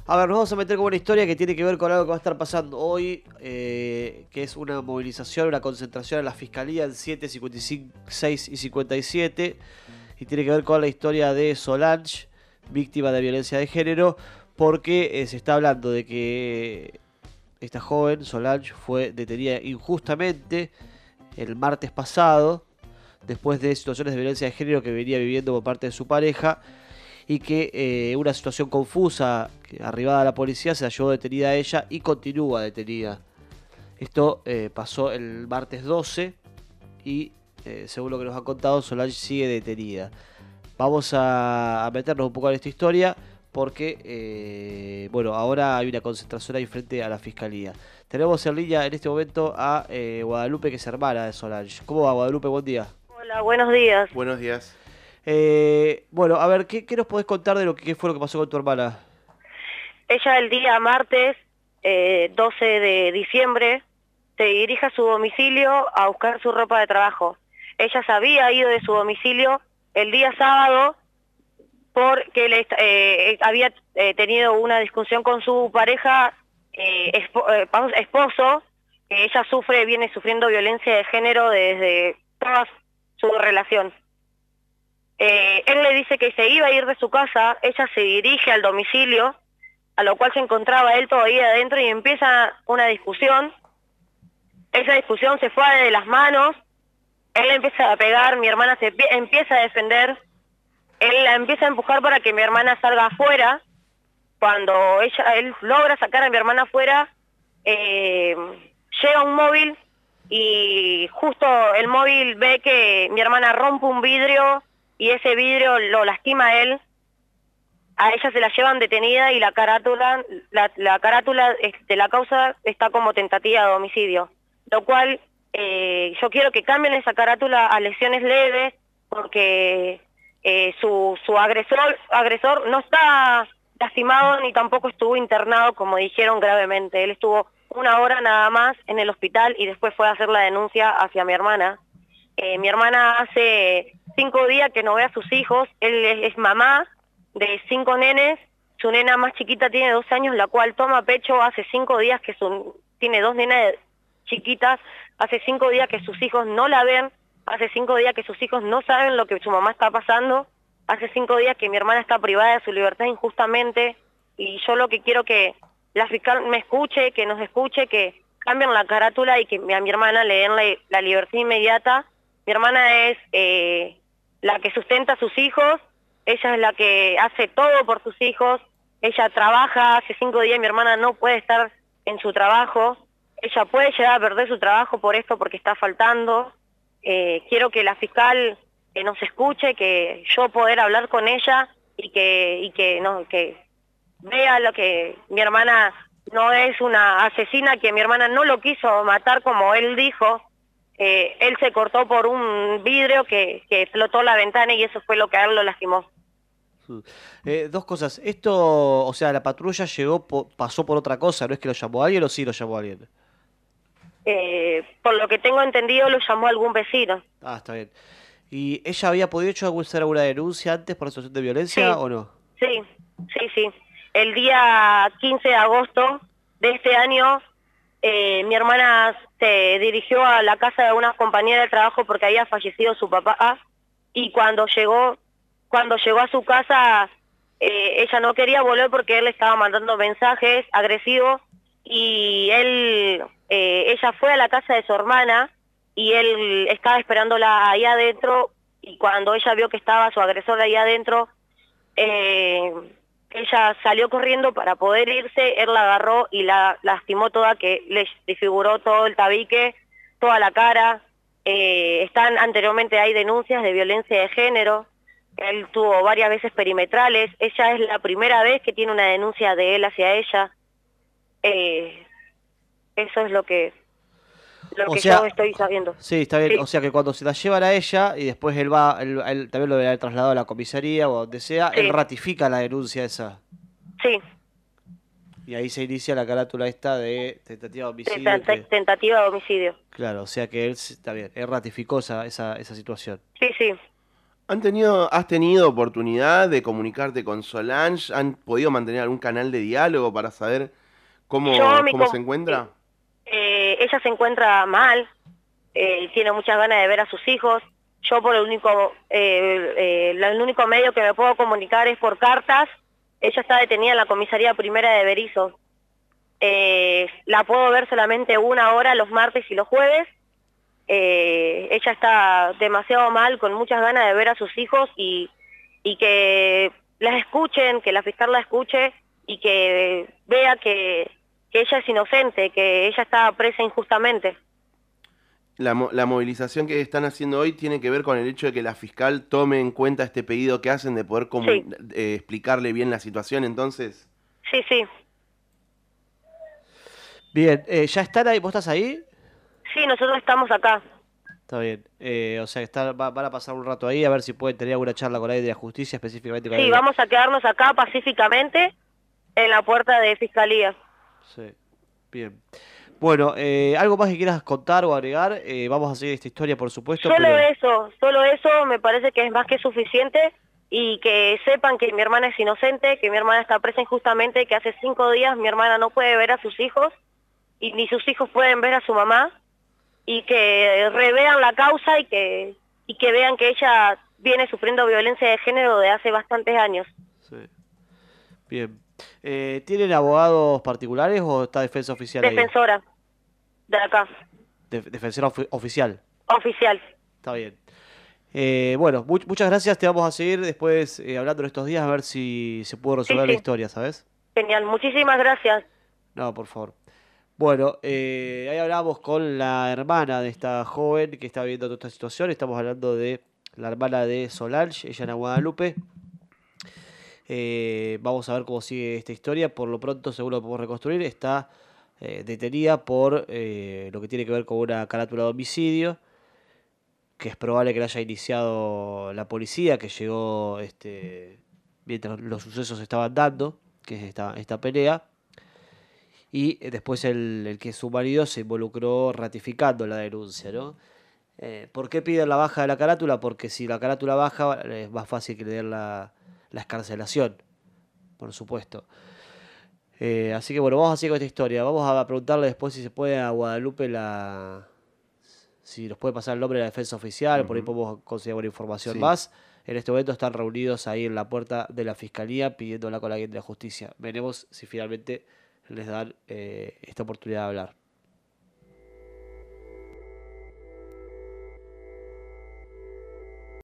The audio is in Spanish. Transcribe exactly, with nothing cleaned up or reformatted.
A ver, nos vamos a meter con una historia que tiene que ver con algo que va a estar pasando hoy, eh, que es una movilización, una concentración en la Fiscalía en siete, cincuenta y cinco, seis y cincuenta y siete, y tiene que ver con la historia de Solange, víctima de violencia de género, porque eh, se está hablando de que esta joven, Solange, fue detenida injustamente el martes pasado, después de situaciones de violencia de género que venía viviendo por parte de su pareja, y que eh, una situación confusa, que arribada a la policía, se la llevó detenida a ella y continúa detenida. Esto eh, pasó el martes doce y, eh, según lo que nos han contado, Solange sigue detenida. Vamos a, a meternos un poco en esta historia porque, eh, bueno, ahora hay una concentración ahí frente a la Fiscalía. Tenemos en línea en este momento a eh, Guadalupe, que es hermana de Solange. ¿Cómo va, Guadalupe? Buen día. Hola, buenos días. Buenos días. Eh, bueno, a ver, ¿qué, ¿qué nos podés contar de lo que qué fue lo que pasó con tu hermana? Ella el día martes, eh, doce de diciembre, se dirige a su domicilio a buscar su ropa de trabajo. Ella se había ido de su domicilio el día sábado porque le, eh, había eh, tenido una discusión con su pareja, eh, espo, eh, esposo, que ella sufre, viene sufriendo violencia de género desde toda su relación. Eh, él le dice que se iba a ir de su casa, ella se dirige al domicilio, a lo cual se encontraba él todavía adentro y empieza una discusión. Esa discusión se fue de las manos, él le empieza a pegar, mi hermana se empieza a defender, él la empieza a empujar para que mi hermana salga afuera. Cuando ella, él logra sacar a mi hermana afuera, eh, llega un móvil y justo el móvil ve que mi hermana rompe un vidrio y ese vidrio lo lastima a él. A ella se la llevan detenida y la carátula, la, la carátula de la causa está como tentativa de homicidio, lo cual eh, yo quiero que cambien esa carátula a lesiones leves, porque eh, su, su agresor, agresor no está lastimado ni tampoco estuvo internado, como dijeron, gravemente. Él estuvo una hora nada más en el hospital y después fue a hacer la denuncia hacia mi hermana. Eh, mi hermana hace cinco días que no ve a sus hijos, él es, es mamá de cinco nenes, su nena más chiquita tiene dos años, la cual toma pecho hace cinco días que su, tiene dos nenas chiquitas, hace cinco días que sus hijos no la ven, hace cinco días que sus hijos no saben lo que su mamá está pasando, hace cinco días que mi hermana está privada de su libertad injustamente, y yo lo que quiero que la fiscal me escuche, que nos escuche, que cambien la carátula y que a mi hermana le den la, la libertad inmediata. Mi hermana es eh, la que sustenta a sus hijos, ella es la que hace todo por sus hijos, ella trabaja, hace cinco días mi hermana no puede estar en su trabajo, ella puede llegar a perder su trabajo por esto, porque está faltando. Eh, quiero que la fiscal eh, nos escuche, que yo poder hablar con ella y que, y que, no, que vea lo que mi hermana no es una asesina, que mi hermana no lo quiso matar como él dijo. Eh, él se cortó por un vidrio que, que explotó la ventana y eso fue lo que a él lo lastimó. Eh, dos cosas. Esto, o sea, la patrulla llegó, po, pasó por otra cosa, ¿no es que lo llamó alguien o sí lo llamó alguien? Eh, por lo que tengo entendido lo llamó algún vecino. Ah, está bien. ¿Y ella había podido hecho hacer alguna denuncia antes por situación de violencia Sí, o no? sí, sí, sí. El día quince de agosto de este año, eh, mi hermana se dirigió a la casa de una compañera de trabajo porque había fallecido su papá, y cuando llegó, cuando llegó a su casa, eh, ella no quería volver porque él le estaba mandando mensajes agresivos, y él, eh, ella fue a la casa de su hermana y él estaba esperándola ahí adentro, y cuando ella vio que estaba su agresor ahí adentro, eh, ella salió corriendo para poder irse, él la agarró y la lastimó toda, que le desfiguró todo el tabique, toda la cara. Eh, están anteriormente hay denuncias de violencia de género, él tuvo varias veces perimetrales, ella es la primera vez que tiene una denuncia de él hacia ella. Eh, eso es lo que lo O que sea, yo estoy sabiendo. sí, está bien. Sí, O sea que cuando se la llevan a ella y después él va, él, él también lo debe haber trasladado a la comisaría o donde sea, él sí, ratifica la denuncia esa. sí, Y ahí se inicia la carátula esta de tentativa de homicidio. tenta- Que, tentativa de homicidio. claro, o sea que él, está bien, él ratificó esa, esa, esa situación. Sí, sí. ¿Han tenido, has tenido oportunidad de comunicarte con Solange? ¿Han podido mantener algún canal de diálogo para saber Yo, cómo, mi cómo se com- encuentra? eh, eh, ella se encuentra mal, eh, tiene muchas ganas de ver a sus hijos. Yo por el único, eh, eh, la- el único medio que me puedo comunicar es por cartas. Ella está detenida en la comisaría primera de Berizo. Eh, la puedo ver solamente una hora los martes y los jueves. Eh, ella está demasiado mal, con muchas ganas de ver a sus hijos y, y que las escuchen, que la fiscal la escuche y que vea que, que ella es inocente, que ella está presa injustamente. La, mo- la movilización que están haciendo hoy tiene que ver con el hecho de que la fiscal tome en cuenta este pedido que hacen de poder Sí, comun- eh, explicarle bien la situación, entonces. sí, sí. Bien, eh, ¿ya están ahí? ¿Vos estás ahí? Sí, nosotros estamos acá. Está bien. Eh, o sea, está, va- van a pasar un rato ahí a ver si pueden tener alguna charla con alguien de la justicia, específicamente con Sí, alguien de... vamos a quedarnos acá pacíficamente en la puerta de fiscalía. Sí, bien. Bueno, eh, ¿algo más que quieras contar o agregar? Eh, vamos a seguir esta historia, por supuesto, Solo pero... eso, solo eso me parece que es más que suficiente y que sepan que mi hermana es inocente, que mi hermana está presa injustamente, que hace cinco días mi hermana no puede ver a sus hijos y ni sus hijos pueden ver a su mamá y que revean la causa y que, y que vean que ella viene sufriendo violencia de género de hace bastantes años. Sí, bien. Eh, ¿tienen abogados particulares o está defensa oficial ahí? Defensora de acá, De- defensora ofi- oficial. oficial. Está bien. Eh, bueno, mu- muchas gracias. Te vamos a seguir después eh, hablando en estos días a ver si se pudo Sí, resolver la sí, historia, ¿sabes? genial. Muchísimas gracias. No, por favor. Bueno, eh, ahí hablamos con la hermana de esta joven que está viviendo toda esta situación. Estamos hablando de la hermana de Solange, ella en Guadalupe. Eh, vamos a ver cómo sigue esta historia. Por lo pronto, según lo que podemos reconstruir, está eh, detenida por eh, lo que tiene que ver con una carátula de homicidio, que es probable que la haya iniciado la policía, que llegó este, mientras los sucesos se estaban dando, que es esta, esta pelea. Y eh, después el, el que es su marido se involucró ratificando la denuncia, ¿no? Eh, ¿por qué piden la baja de la carátula? Porque si la carátula baja eh, es más fácil que le den la, la excarcelación, por supuesto. Eh, así que bueno, vamos a seguir con esta historia. Vamos a preguntarle después si se puede a Guadalupe la... si nos puede pasar el nombre de la defensa oficial, por ahí Ujú. podemos conseguir alguna información Sí. más. En este momento están reunidos ahí en la puerta de la fiscalía pidiéndola con alguien de la justicia. Veremos si finalmente les dan eh, esta oportunidad de hablar.